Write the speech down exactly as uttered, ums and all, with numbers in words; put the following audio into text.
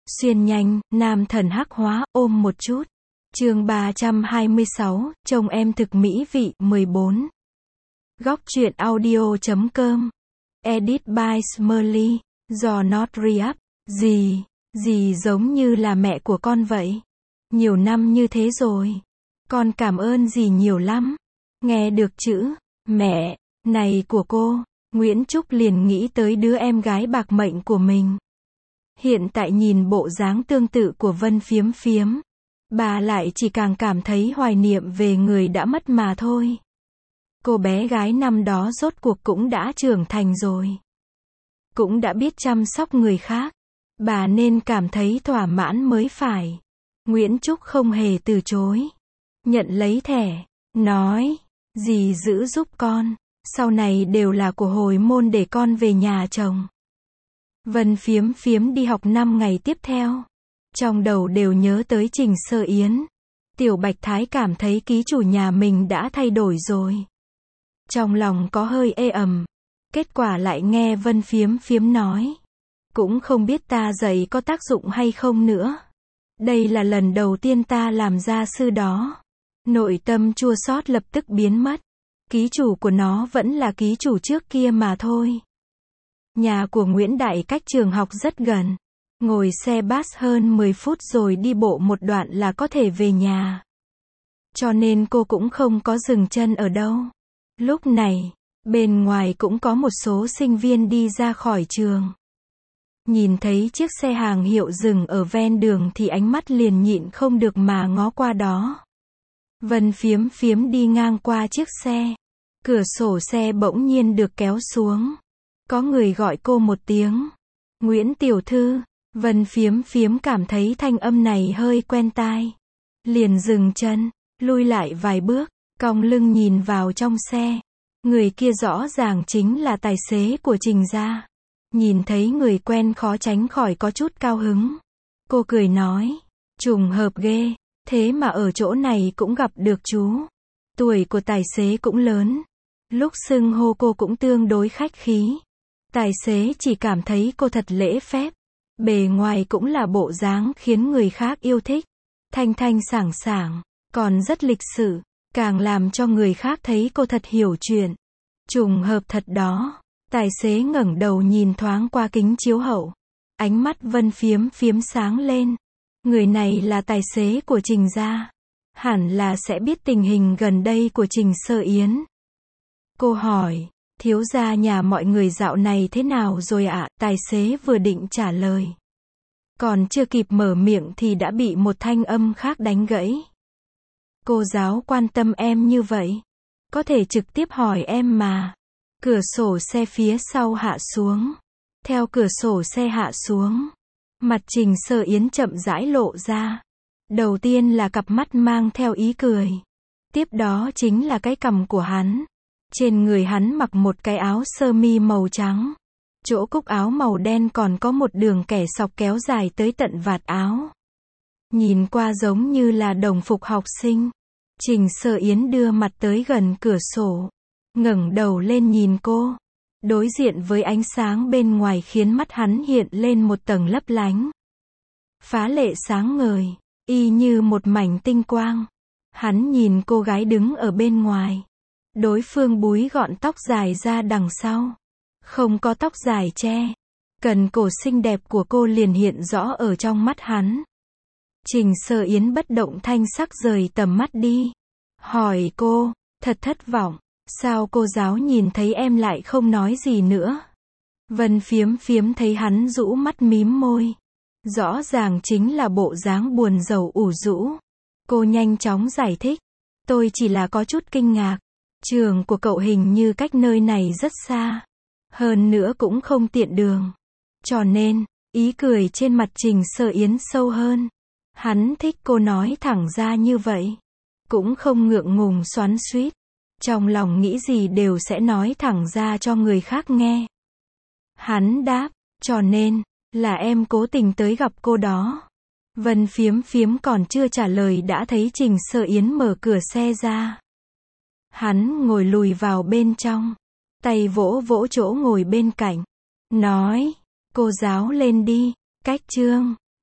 Xuyên nhanh, nam thần hắc hóa, ôm một chút. Chương ba trăm hai mươi sáu, chồng em thực mỹ vị, mười bốn. Góc truyện audio chấm com. Edit by Smurly. Do not re-up. Dì, dì giống như là mẹ của con vậy. Nhiều năm như thế rồi. Con cảm ơn dì nhiều lắm. Nghe được chữ mẹ này của cô, Nguyễn Trúc liền nghĩ tới đứa em gái bạc mệnh của mình. Hiện tại nhìn bộ dáng tương tự của Vân Phiếm Phiếm, bà lại chỉ càng cảm thấy hoài niệm về người đã mất mà thôi. Cô bé gái năm đó rốt cuộc cũng đã trưởng thành rồi. Cũng đã biết chăm sóc người khác. Bà nên cảm thấy thỏa mãn mới phải. Nguyễn Trúc không hề từ chối. Nhận lấy thẻ. Nói, dì giữ giúp con. Sau này đều là của hồi môn để con về nhà chồng. Vân Phiếm Phiếm đi học năm ngày tiếp theo. Trong đầu đều nhớ tới Trình Sơ Yến. Tiểu Bạch Thái cảm thấy ký chủ nhà mình đã thay đổi rồi. Trong lòng có hơi ê ẩm. Kết quả lại nghe Vân Phiếm Phiếm nói. Cũng không biết ta dạy có tác dụng hay không nữa. Đây là lần đầu tiên ta làm gia sư đó. Nội tâm chua xót lập tức biến mất. Ký chủ của nó vẫn là ký chủ trước kia mà thôi. Nhà của Nguyễn Đại cách trường học rất gần. Ngồi xe bus hơn mười phút rồi đi bộ một đoạn là có thể về nhà. Cho nên cô cũng không có dừng chân ở đâu. Lúc này, bên ngoài cũng có một số sinh viên đi ra khỏi trường. Nhìn thấy chiếc xe hàng hiệu dừng ở ven đường thì ánh mắt liền nhịn không được mà ngó qua đó. Vân Phiếm Phiếm đi ngang qua chiếc xe. Cửa sổ xe bỗng nhiên được kéo xuống. Có người gọi cô một tiếng. Nguyễn Tiểu Thư. Vân Phiếm Phiếm cảm thấy thanh âm này hơi quen tai. Liền dừng chân, lui lại vài bước, cong lưng nhìn vào trong xe. Người kia rõ ràng chính là tài xế của Trình gia. Nhìn thấy người quen khó tránh khỏi có chút cao hứng. Cô cười nói, trùng hợp ghê, thế mà ở chỗ này cũng gặp được chú. Tuổi của tài xế cũng lớn. Lúc xưng hô cô cũng tương đối khách khí. Tài xế chỉ cảm thấy cô thật lễ phép. Bề ngoài cũng là bộ dáng khiến người khác yêu thích. Thanh thanh sảng sảng, còn rất lịch sự. Càng làm cho người khác thấy cô thật hiểu chuyện. Trùng hợp thật đó. Tài xế ngẩng đầu nhìn thoáng qua kính chiếu hậu. Ánh mắt Vân Phiếm Phiếm sáng lên. Người này là tài xế của Trình gia. Hẳn là sẽ biết tình hình gần đây của Trình Sơ Yến. Cô hỏi, thiếu gia nhà mọi người dạo này thế nào rồi ạ? Tài xế vừa định trả lời. Còn chưa kịp mở miệng thì đã bị một thanh âm khác đánh gãy. Cô giáo quan tâm em như vậy. Có thể trực tiếp hỏi em mà. Cửa sổ xe phía sau hạ xuống. Theo cửa sổ xe hạ xuống. Mặt Trình Sơ Yến chậm rãi lộ ra. Đầu tiên là cặp mắt mang theo ý cười. Tiếp đó chính là cái cằm của hắn. Trên người hắn mặc một cái áo sơ mi màu trắng. Chỗ cúc áo màu đen còn có một đường kẻ sọc kéo dài tới tận vạt áo. Nhìn qua giống như là đồng phục học sinh. Trình Sơ Yến đưa mặt tới gần cửa sổ. Ngẩng đầu lên nhìn cô. Đối diện với ánh sáng bên ngoài khiến mắt hắn hiện lên một tầng lấp lánh. Phá lệ sáng ngời. Y như một mảnh tinh quang. Hắn nhìn cô gái đứng ở bên ngoài. Đối phương búi gọn tóc dài ra đằng sau. Không có tóc dài che. Cần cổ xinh đẹp của cô liền hiện rõ ở trong mắt hắn. Trình Sơ Yến bất động thanh sắc rời tầm mắt đi. Hỏi cô, thật thất vọng. Sao cô giáo nhìn thấy em lại không nói gì nữa? Vân Phiếm Phiếm thấy hắn rũ mắt mím môi. Rõ ràng chính là bộ dáng buồn rầu ủ rũ. Cô nhanh chóng giải thích. Tôi chỉ là có chút kinh ngạc. Trường của cậu hình như cách nơi này rất xa. Hơn nữa cũng không tiện đường. Cho nên, ý cười trên mặt Trình Sơ Yến sâu hơn. Hắn thích cô nói thẳng ra như vậy. Cũng không ngượng ngùng xoắn xuýt. Trong lòng nghĩ gì đều sẽ nói thẳng ra cho người khác nghe. Hắn đáp, cho nên, là em cố tình tới gặp cô đó. Vân Phiếm Phiếm còn chưa trả lời đã thấy Trình Sơ Yến mở cửa xe ra. Hắn ngồi lùi vào bên trong. Tay vỗ vỗ chỗ ngồi bên cạnh. Nói, cô giáo lên đi, cách chương.